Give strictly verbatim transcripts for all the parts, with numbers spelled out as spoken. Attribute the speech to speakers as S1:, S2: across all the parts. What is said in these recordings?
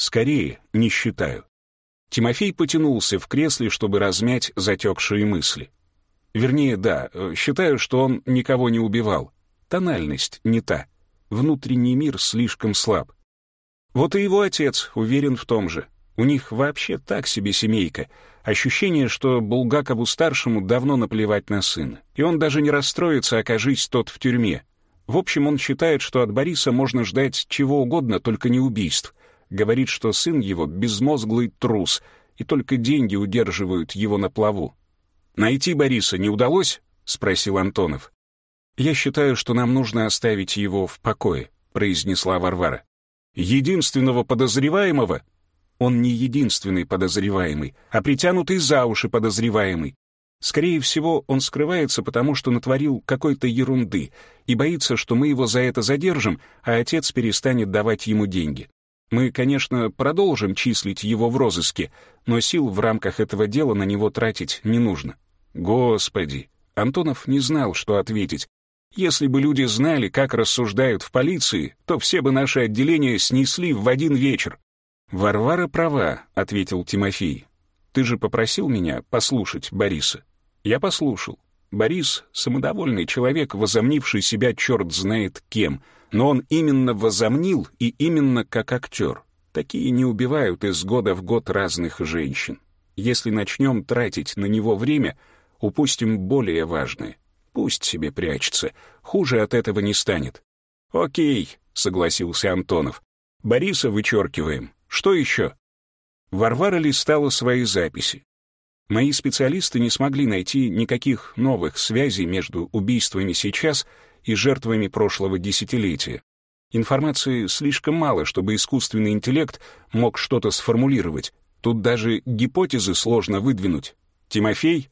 S1: Скорее, не считаю. Тимофей потянулся в кресле, чтобы размять затекшие мысли. Вернее, да, считаю, что он никого не убивал. Тональность не та. Внутренний мир слишком слаб. Вот и его отец уверен в том же. У них вообще так себе семейка. Ощущение, что Булгакову-старшему давно наплевать на сына. И он даже не расстроится, окажись тот в тюрьме. В общем, он считает, что от Бориса можно ждать чего угодно, только не убийств. Говорит, что сын его безмозглый трус, и только деньги удерживают его на плаву. «Найти Бориса не удалось?» — спросил Антонов. «Я считаю, что нам нужно оставить его в покое», — произнесла Варвара. «Единственного подозреваемого?» «Он не единственный подозреваемый, а притянутый за уши подозреваемый. Скорее всего, он скрывается, потому что натворил какой-то ерунды и боится, что мы его за это задержим, а отец перестанет давать ему деньги. Мы, конечно, продолжим числить его в розыске, но сил в рамках этого дела на него тратить не нужно». «Господи!» Антонов не знал, что ответить. Если бы люди знали, как рассуждают в полиции, то все бы наши отделения снесли в один вечер. «Варвара права», — ответил Тимофей. «Ты же попросил меня послушать Бориса». Я послушал. Борис — самодовольный человек, возомнивший себя черт знает кем, но он именно возомнил и именно как актер. Такие не убивают из года в год разных женщин. Если начнем тратить на него время, упустим более важное. Пусть себе прячется, хуже от этого не станет». «Окей», — согласился Антонов. «Бориса вычеркиваем. Что еще?» Варвара листала свои записи. Мои специалисты не смогли найти никаких новых связей между убийствами сейчас и жертвами прошлого десятилетия. Информации слишком мало, чтобы искусственный интеллект мог что-то сформулировать. Тут даже гипотезы сложно выдвинуть. Тимофей?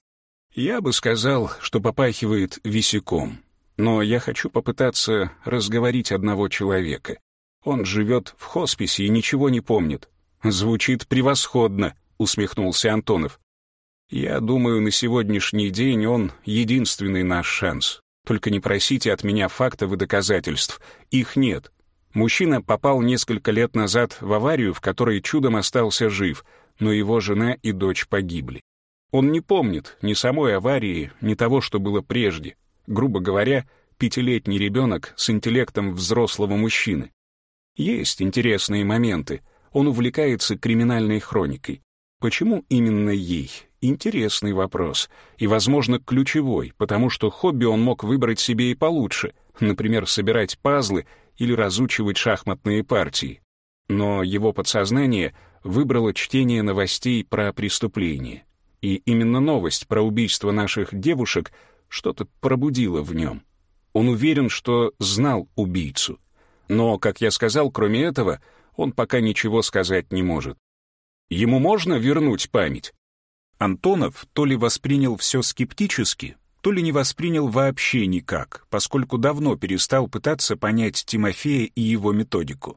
S1: Я бы сказал, что попахивает висяком. Но я хочу попытаться разговорить одного человека. Он живет в хосписе и ничего не помнит. Звучит превосходно, усмехнулся Антонов. Я думаю, на сегодняшний день он единственный наш шанс. Только не просите от меня фактов и доказательств. Их нет. Мужчина попал несколько лет назад в аварию, в которой чудом остался жив, но его жена и дочь погибли. Он не помнит ни самой аварии, ни того, что было прежде. Грубо говоря, пятилетний ребенок с интеллектом взрослого мужчины. Есть интересные моменты. Он увлекается криминальной хроникой. Почему именно ей? Интересный вопрос. И, возможно, ключевой, потому что хобби он мог выбрать себе и получше. Например, собирать пазлы или разучивать шахматные партии. Но его подсознание выбрало чтение новостей про преступления. И именно новость про убийство наших девушек что-то пробудила в нем. Он уверен, что знал убийцу. Но, как я сказал, кроме этого, он пока ничего сказать не может. Ему можно вернуть память? Антонов то ли воспринял все скептически, то ли не воспринял вообще никак, поскольку давно перестал пытаться понять Тимофея и его методику.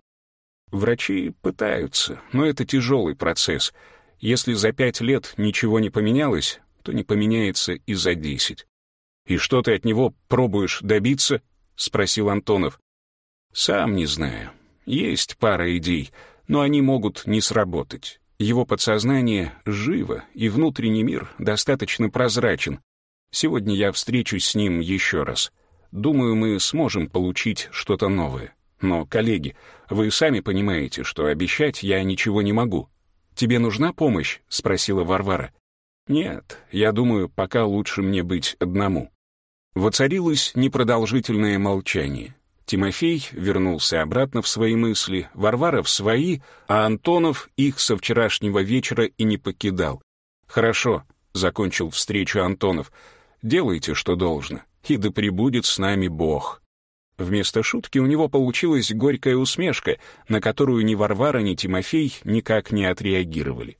S1: Врачи пытаются, но это тяжелый процесс. Если за пять лет ничего не поменялось, то не поменяется и за десять. «И что ты от него пробуешь добиться?» — спросил Антонов. «Сам не знаю. Есть пара идей, но они могут не сработать. Его подсознание живо, и внутренний мир достаточно прозрачен. Сегодня я встречусь с ним еще раз. Думаю, мы сможем получить что-то новое. Но, коллеги, вы сами понимаете, что обещать я ничего не могу». «Тебе нужна помощь?» — спросила Варвара. «Нет, я думаю, пока лучше мне быть одному». Воцарилось непродолжительное молчание. Тимофей вернулся обратно в свои мысли, Варвара в свои, а Антонов их со вчерашнего вечера и не покидал. «Хорошо», — закончил встречу Антонов, — «делайте, что должно, и да пребудет с нами Бог». Вместо шутки у него получилась горькая усмешка, на которую ни Варвара, ни Тимофей никак не отреагировали.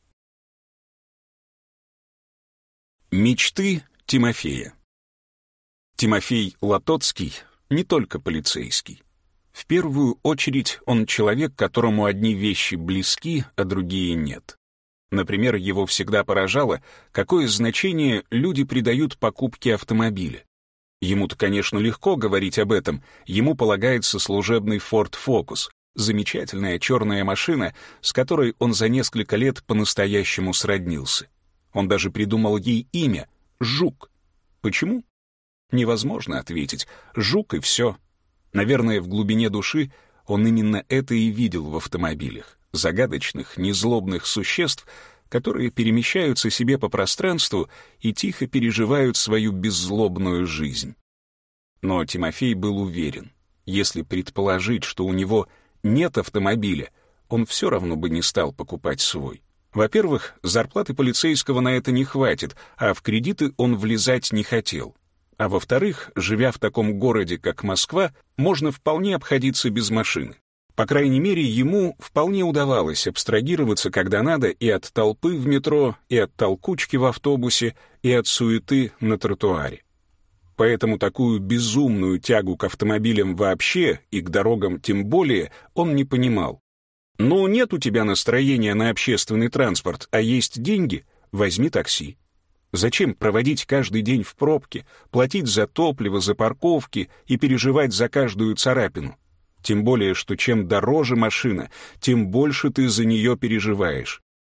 S1: Мечты Тимофея. Тимофей Латоцкий не только полицейский. В первую очередь он человек, которому одни вещи близки, а другие нет. Например, его всегда поражало, какое значение люди придают покупке автомобиля. Ему-то, конечно, легко говорить об этом, ему полагается служебный Ford Focus, Замечательная черная машина, с которой он за несколько лет по-настоящему сроднился. Он даже придумал ей имя — Жук. Почему? Невозможно ответить. Жук и все. Наверное, в глубине души он именно это и видел в автомобилях. Загадочных, незлобных существ, которые перемещаются себе по пространству и тихо переживают свою беззлобную жизнь. Но Тимофей был уверен, если предположить, что у него нет автомобиля, он все равно бы не стал покупать свой. Во-первых, зарплаты полицейского на это не хватит, а в кредиты он влезать не хотел. А во-вторых, живя в таком городе, как Москва, можно вполне обходиться без машины. По крайней мере, ему вполне удавалось абстрагироваться, когда надо, и от толпы в метро, и от толкучки в автобусе, и от суеты на тротуаре. Поэтому такую безумную тягу к автомобилям вообще и к дорогам тем более он не понимал. «Ну, нет у тебя настроения на общественный транспорт, а есть деньги, возьми такси». Зачем проводить каждый день в пробке, платить за топливо, за парковки и переживать за каждую царапину? Тем более, что чем дороже машина, тем больше ты за нее переживаешь.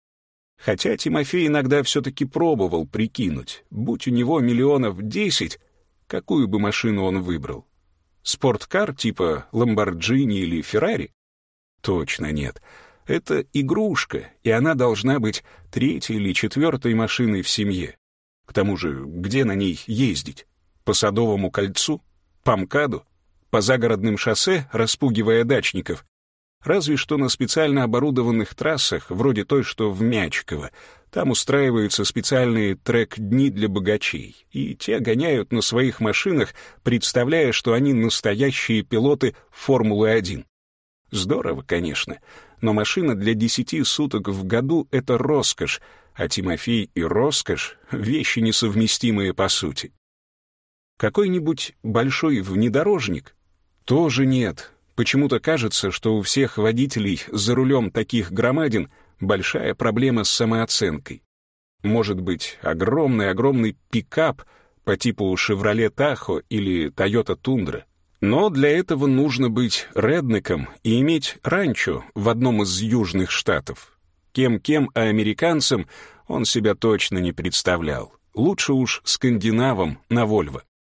S1: Хотя Тимофей иногда все-таки пробовал прикинуть, будь у него миллионов десять, какую бы машину он выбрал? Спорткар типа Ламборджини или Феррари? Точно нет. Это игрушка, и она должна быть третьей или четвертой машиной в семье. К тому же, где на ней ездить? По Садовому кольцу? По МКАДу? По загородным шоссе, распугивая дачников? Разве что на специально оборудованных трассах, вроде той, что в Мячково. Там устраиваются специальные трек-дни для богачей, и те гоняют на своих машинах, представляя, что они настоящие пилоты Формулы один. Здорово, конечно, но машина для десяти суток в году — это роскошь, а Тимофей и роскошь — вещи несовместимые по сути. Какой-нибудь большой внедорожник? Тоже нет. Почему-то кажется, что у всех водителей за рулем таких громадин большая проблема с самооценкой. Может быть, огромный-огромный пикап по типу «Шевроле Тахо» или «Тойота Тундра». Но для этого нужно быть реднеком и иметь ранчо в одном из южных штатов. Кем-кем, а американцем он себя точно не представлял. Лучше уж скандинавом на Вольво.